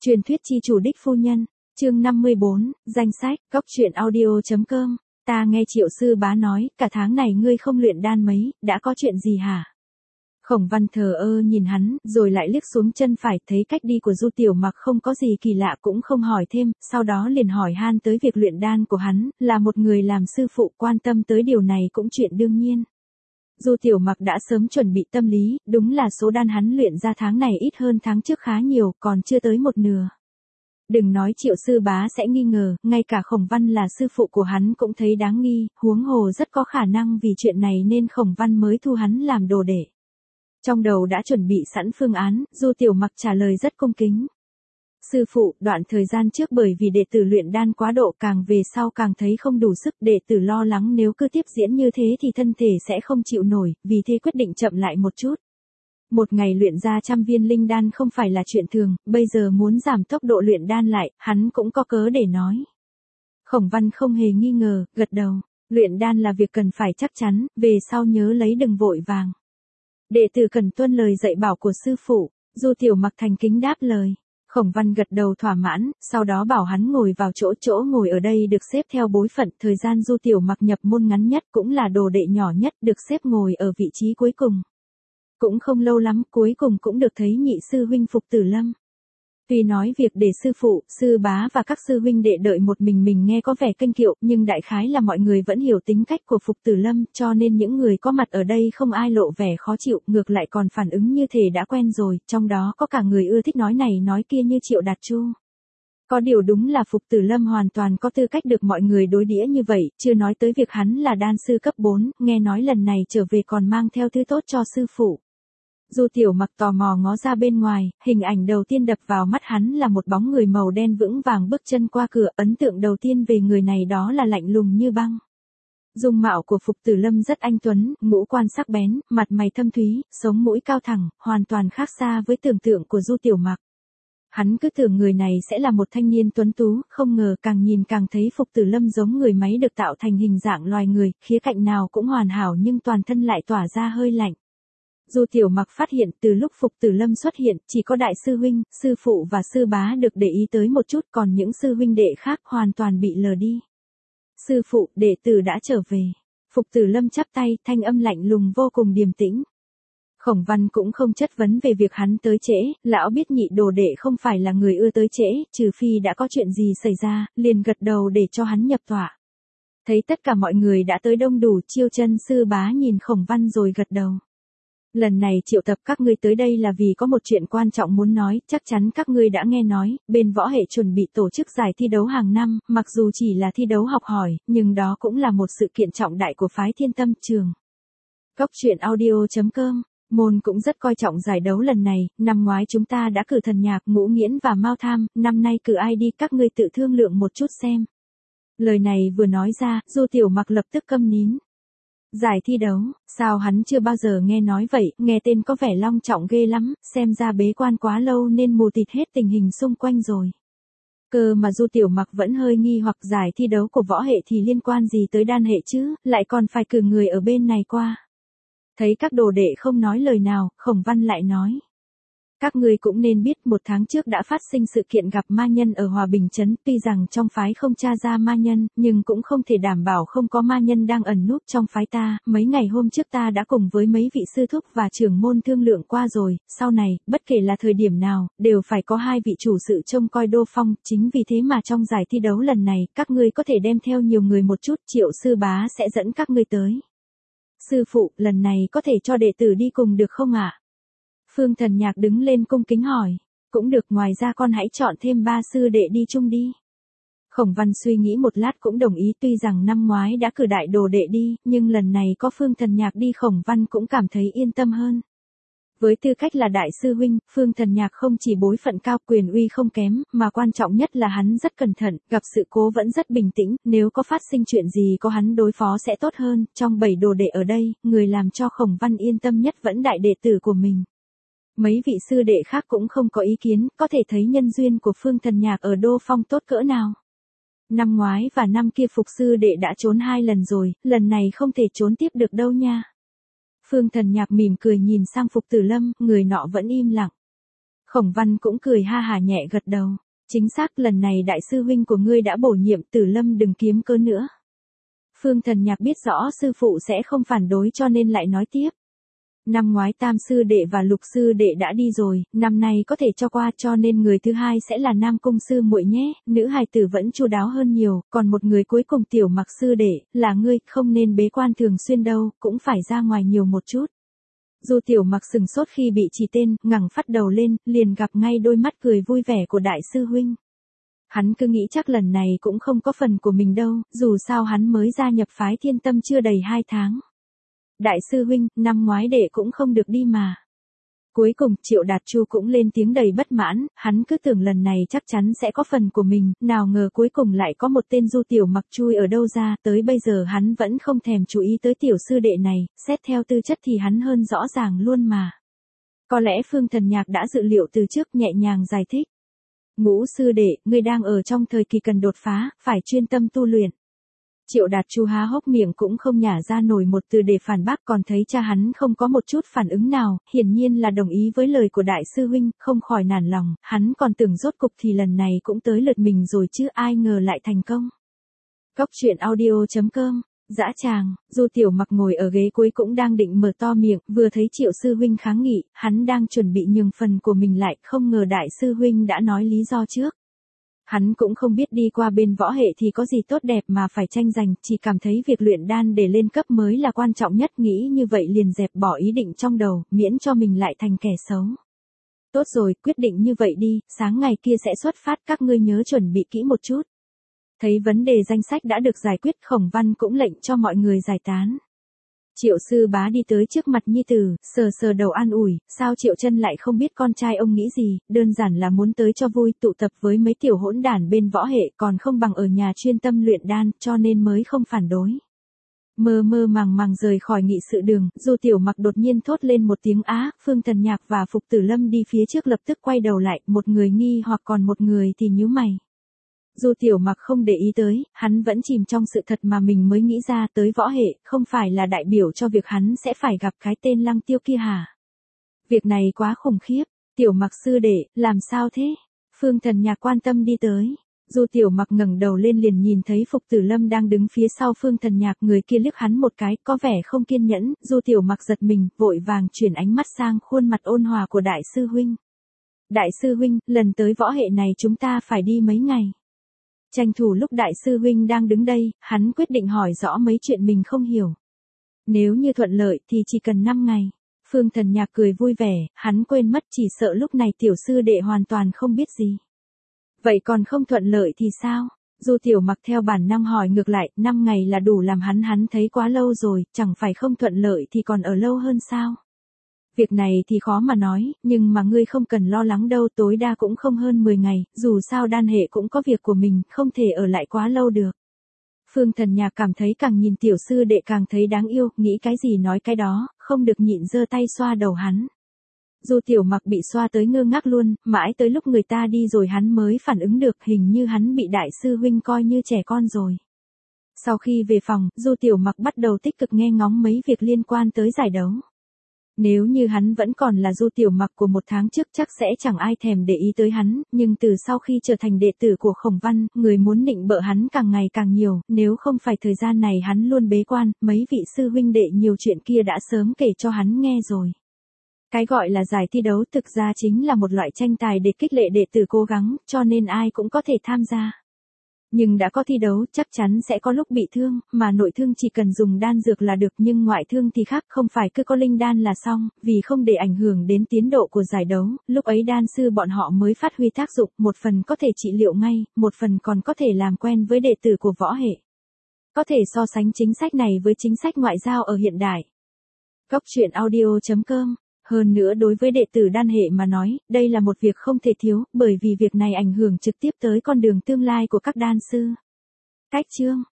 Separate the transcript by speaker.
Speaker 1: Truyền thuyết chi chủ đích phu nhân, chương 54, danh sách, góc truyện audio.com, ta nghe Triệu sư bá nói, cả tháng này ngươi không luyện đan mấy, đã có chuyện gì hả? Khổng Văn thờ ơ nhìn hắn, rồi lại liếc xuống chân phải, thấy cách đi của Du Tiểu Mặc không có gì kỳ lạ cũng không hỏi thêm, sau đó liền hỏi han tới việc luyện đan của hắn, là một người làm sư phụ quan tâm tới điều này cũng chuyện đương nhiên. Du Tiểu Mặc đã sớm chuẩn bị tâm lý, đúng là số đan hắn luyện ra tháng này ít hơn tháng trước khá nhiều, còn chưa tới một nửa. Đừng nói Triệu sư bá sẽ nghi ngờ, ngay cả Khổng Văn là sư phụ của hắn cũng thấy đáng nghi, huống hồ rất có khả năng vì chuyện này nên Khổng Văn mới thu hắn làm đồ đệ. Trong đầu đã chuẩn bị sẵn phương án, Du Tiểu Mặc trả lời rất cung kính. Sư phụ, đoạn thời gian trước bởi vì đệ tử luyện đan quá độ càng về sau càng thấy không đủ sức, đệ tử lo lắng nếu cứ tiếp diễn như thế thì thân thể sẽ không chịu nổi, vì thế quyết định chậm lại một chút. Một ngày luyện ra 100 viên linh đan không phải là chuyện thường, bây giờ muốn giảm tốc độ luyện đan lại, hắn cũng có cớ để nói. Khổng Văn không hề nghi ngờ, gật đầu, luyện đan là việc cần phải chắc chắn, về sau nhớ lấy đừng vội vàng. Đệ tử cần tuân lời dạy bảo của sư phụ. Du Tiểu Mặc thành kính đáp lời. Khổng Văn gật đầu thỏa mãn, sau đó bảo hắn ngồi vào chỗ ngồi ở đây được xếp theo bối phận, thời gian Du Tiểu Mặc nhập môn ngắn nhất cũng là đồ đệ nhỏ nhất, được xếp ngồi ở vị trí cuối cùng. Cũng không lâu lắm, cuối cùng cũng được thấy nhị sư huynh Phục Tử Lâm. Tuy nói việc để sư phụ, sư bá và các sư huynh đệ đợi một mình nghe có vẻ kênh kiệu, nhưng đại khái là mọi người vẫn hiểu tính cách của Phục Tử Lâm, cho nên những người có mặt ở đây không ai lộ vẻ khó chịu, ngược lại còn phản ứng như thể đã quen rồi, trong đó có cả người ưa thích nói này nói kia như Triệu Đạt Chu. Có điều đúng là Phục Tử Lâm hoàn toàn có tư cách được mọi người đối đãi như vậy, chưa nói tới việc hắn là đan sư cấp 4, nghe nói lần này trở về còn mang theo thứ tốt cho sư phụ. Du Tiểu Mặc tò mò ngó ra bên ngoài, hình ảnh đầu tiên đập vào mắt hắn là một bóng người màu đen vững vàng bước chân qua cửa, ấn tượng đầu tiên về người này đó là lạnh lùng như băng. Dung mạo của Phục Tử Lâm rất anh tuấn, ngũ quan sắc bén, mặt mày thâm thúy, sống mũi cao thẳng, hoàn toàn khác xa với tưởng tượng của Du Tiểu Mặc. Hắn cứ tưởng người này sẽ là một thanh niên tuấn tú, không ngờ càng nhìn càng thấy Phục Tử Lâm giống người máy được tạo thành hình dạng loài người, khía cạnh nào cũng hoàn hảo nhưng toàn thân lại tỏa ra hơi lạnh. Du Tiểu Mặc phát hiện từ lúc Phục Tử Lâm xuất hiện, chỉ có đại sư huynh, sư phụ và sư bá được để ý tới một chút, còn những sư huynh đệ khác hoàn toàn bị lờ đi. Sư phụ, đệ tử đã trở về. Phục Tử Lâm chắp tay, thanh âm lạnh lùng vô cùng điềm tĩnh. Khổng Văn cũng không chất vấn về việc hắn tới trễ, lão biết nhị đồ đệ không phải là người ưa tới trễ, trừ phi đã có chuyện gì xảy ra, liền gật đầu để cho hắn nhập tọa. Thấy tất cả mọi người đã tới đông đủ, Chiêu Chân sư bá nhìn Khổng Văn rồi gật đầu. Lần này triệu tập các ngươi tới đây là vì có một chuyện quan trọng muốn nói, chắc chắn các ngươi đã nghe nói, bên võ hệ chuẩn bị tổ chức giải thi đấu hàng năm, mặc dù chỉ là thi đấu học hỏi, nhưng đó cũng là một sự kiện trọng đại của phái Thiên Tâm trường. Góc truyện audio.com, môn cũng rất coi trọng giải đấu lần này, năm ngoái chúng ta đã cử Thần Nhạc, Ngũ Nghiễn và Mao Tham, năm nay cử ai đi các ngươi tự thương lượng một chút xem. Lời này vừa nói ra, Du Tiểu Mặc lập tức câm nín. Giải thi đấu, sao hắn chưa bao giờ nghe nói vậy, nghe tên có vẻ long trọng ghê lắm, xem ra bế quan quá lâu nên mù tịt hết tình hình xung quanh rồi. Cơ mà Du Tiểu Mặc vẫn hơi nghi hoặc giải thi đấu của võ hệ thì liên quan gì tới đan hệ chứ, lại còn phải cử người ở bên này qua. Thấy các đồ đệ không nói lời nào, Khổng Văn lại nói. Các ngươi cũng nên biết 1 tháng trước đã phát sinh sự kiện gặp ma nhân ở Hòa Bình Trấn, tuy rằng trong phái không tra ra ma nhân, nhưng cũng không thể đảm bảo không có ma nhân đang ẩn núp trong phái ta, mấy ngày hôm trước ta đã cùng với mấy vị sư thúc và trưởng môn thương lượng qua rồi, sau này, bất kể là thời điểm nào, đều phải có 2 vị chủ sự trông coi đô phong, chính vì thế mà trong giải thi đấu lần này, các ngươi có thể đem theo nhiều người một chút, Triệu sư bá sẽ dẫn các ngươi tới. Sư phụ, lần này có thể cho đệ tử đi cùng được không ạ? Phương Thần Nhạc đứng lên cung kính hỏi. Cũng được, ngoài ra con hãy chọn thêm 3 sư đệ đi chung đi. Khổng Văn suy nghĩ một lát cũng đồng ý, tuy rằng năm ngoái đã cử đại đồ đệ đi, nhưng lần này có Phương Thần Nhạc đi Khổng Văn cũng cảm thấy yên tâm hơn. Với tư cách là đại sư huynh, Phương Thần Nhạc không chỉ bối phận cao, quyền uy không kém, mà quan trọng nhất là hắn rất cẩn thận, gặp sự cố vẫn rất bình tĩnh, nếu có phát sinh chuyện gì có hắn đối phó sẽ tốt hơn, trong 7 đồ đệ ở đây, người làm cho Khổng Văn yên tâm nhất vẫn đại đệ tử của mình. Mấy vị sư đệ khác cũng không có ý kiến, có thể thấy nhân duyên của Phương Thần Nhạc ở Đô Phong tốt cỡ nào. Năm ngoái và năm kia Phục sư đệ đã trốn 2 lần rồi, lần này không thể trốn tiếp được đâu nha. Phương Thần Nhạc mỉm cười nhìn sang Phục Tử Lâm, người nọ vẫn im lặng. Khổng Văn cũng cười ha hả nhẹ gật đầu. Chính xác, lần này đại sư huynh của ngươi đã bổ nhiệm, Tử Lâm đừng kiếm cớ nữa. Phương Thần Nhạc biết rõ sư phụ sẽ không phản đối cho nên lại nói tiếp. Năm ngoái Tam sư đệ và Lục sư đệ đã đi rồi, năm nay có thể cho qua, cho nên người thứ hai sẽ là Nam cung sư muội nhé, nữ hài tử vẫn chu đáo hơn nhiều, còn một người cuối cùng Tiểu Mặc sư đệ, là ngươi, không nên bế quan thường xuyên đâu, cũng phải ra ngoài nhiều một chút. Du Tiểu Mặc sừng sốt khi bị chỉ tên, ngẩng phát đầu lên, liền gặp ngay đôi mắt cười vui vẻ của đại sư huynh. Hắn cứ nghĩ chắc lần này cũng không có phần của mình đâu, dù sao hắn mới gia nhập phái Thiên Tâm chưa đầy 2 tháng. Đại sư huynh, năm ngoái đệ cũng không được đi mà. Cuối cùng Triệu Đạt Chu cũng lên tiếng đầy bất mãn, hắn cứ tưởng lần này chắc chắn sẽ có phần của mình, nào ngờ cuối cùng lại có một tên Du Tiểu Mặc chui ở đâu ra, tới bây giờ hắn vẫn không thèm chú ý tới tiểu sư đệ này, xét theo tư chất thì hắn hơn rõ ràng luôn mà. Có lẽ Phương Thần Nhạc đã dự liệu từ trước, nhẹ nhàng giải thích. Ngũ sư đệ, ngươi đang ở trong thời kỳ cần đột phá, phải chuyên tâm tu luyện. Triệu Đạt Chu há hốc miệng cũng không nhả ra nổi một từ để phản bác, còn thấy cha hắn không có một chút phản ứng nào, hiển nhiên là đồng ý với lời của đại sư huynh, không khỏi nản lòng, hắn còn tưởng rốt cục thì lần này cũng tới lượt mình rồi chứ, ai ngờ lại thành công. Góc truyện audio.com, dã tràng, Du Tiểu Mặc ngồi ở ghế cuối cũng đang định mở to miệng, vừa thấy Triệu sư huynh kháng nghị, hắn đang chuẩn bị nhường phần của mình lại, không ngờ đại sư huynh đã nói lý do trước. Hắn cũng không biết đi qua bên võ hệ thì có gì tốt đẹp mà phải tranh giành, chỉ cảm thấy việc luyện đan để lên cấp mới là quan trọng nhất, nghĩ như vậy liền dẹp bỏ ý định trong đầu, miễn cho mình lại thành kẻ xấu. Tốt rồi, quyết định như vậy đi, sáng ngày kia sẽ xuất phát, các ngươi nhớ chuẩn bị kỹ một chút. Thấy vấn đề danh sách đã được giải quyết, Khổng Văn cũng lệnh cho mọi người giải tán. Triệu sư bá đi tới trước mặt nhi tử, sờ sờ đầu an ủi, sao Triệu Chân lại không biết con trai ông nghĩ gì, đơn giản là muốn tới cho vui, tụ tập với mấy tiểu hỗn đản bên võ hệ, còn không bằng ở nhà chuyên tâm luyện đan, cho nên mới không phản đối. Mơ mơ màng màng rời khỏi nghị sự đường, Du Tiểu Mặc đột nhiên thốt lên một tiếng á, Phương Thần Nhạc và Phục Tử Lâm đi phía trước lập tức quay đầu lại, một người nghi hoặc còn một người thì nhíu mày. Du Tiểu Mặc không để ý tới, hắn vẫn chìm trong sự thật mà mình mới nghĩ ra, tới võ hệ, không phải là đại biểu cho việc hắn sẽ phải gặp cái tên Lăng Tiêu kia hả? Việc này quá khủng khiếp, Tiểu Mặc sư đệ, làm sao thế? Phương Thần Nhạc quan tâm đi tới. Du Tiểu Mặc ngẩng đầu lên liền nhìn thấy Phục Tử Lâm đang đứng phía sau Phương Thần Nhạc, người kia liếc hắn một cái, có vẻ không kiên nhẫn, Du Tiểu Mặc giật mình, vội vàng chuyển ánh mắt sang khuôn mặt ôn hòa của đại sư huynh. Đại sư huynh, lần tới võ hệ này chúng ta phải đi mấy ngày? Tranh thủ lúc đại sư huynh đang đứng đây, hắn quyết định hỏi rõ mấy chuyện mình không hiểu. Nếu như thuận lợi thì chỉ cần 5 ngày. Phương Thần Nhạc cười vui vẻ, hắn quên mất chỉ sợ lúc này tiểu sư đệ hoàn toàn không biết gì. Vậy còn không thuận lợi thì sao? Du Tiểu Mặc theo bản năng hỏi ngược lại, 5 ngày là đủ làm hắn thấy quá lâu rồi, chẳng phải không thuận lợi thì còn ở lâu hơn sao? Việc này thì khó mà nói, nhưng mà ngươi không cần lo lắng đâu, tối đa cũng không hơn 10 ngày, dù sao đan hệ cũng có việc của mình, không thể ở lại quá lâu được. Phương Thần Nhạc cảm thấy càng nhìn tiểu sư đệ càng thấy đáng yêu, nghĩ cái gì nói cái đó, không được nhịn giơ tay xoa đầu hắn. Du Tiểu Mặc bị xoa tới ngơ ngác luôn, mãi tới lúc người ta đi rồi hắn mới phản ứng được, hình như hắn bị đại sư huynh coi như trẻ con rồi. Sau khi về phòng, Du Tiểu Mặc bắt đầu tích cực nghe ngóng mấy việc liên quan tới giải đấu. Nếu như hắn vẫn còn là Du Tiểu Mặc của 1 tháng trước chắc sẽ chẳng ai thèm để ý tới hắn, nhưng từ sau khi trở thành đệ tử của Khổng Văn, người muốn nịnh bợ hắn càng ngày càng nhiều, nếu không phải thời gian này hắn luôn bế quan, mấy vị sư huynh đệ nhiều chuyện kia đã sớm kể cho hắn nghe rồi. Cái gọi là giải thi đấu thực ra chính là một loại tranh tài để khích lệ đệ tử cố gắng, cho nên ai cũng có thể tham gia. Nhưng đã có thi đấu chắc chắn sẽ có lúc bị thương, mà nội thương chỉ cần dùng đan dược là được, nhưng ngoại thương thì khác, không phải cứ có linh đan là xong, vì không để ảnh hưởng đến tiến độ của giải đấu, lúc ấy đan sư bọn họ mới phát huy tác dụng, một phần có thể trị liệu ngay, một phần còn có thể làm quen với đệ tử của võ hệ. Có thể so sánh chính sách này với chính sách ngoại giao ở hiện đại. Góc truyện audio.com. Hơn nữa đối với đệ tử đan hệ mà nói, đây là một việc không thể thiếu, bởi vì việc này ảnh hưởng trực tiếp tới con đường tương lai của các đan sư. Cách chương